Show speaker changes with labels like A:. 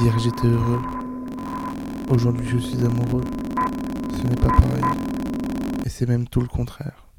A: Hier j'étais heureux, aujourd'hui je suis amoureux. Ce n'est pas pareil, et c'est même tout le contraire.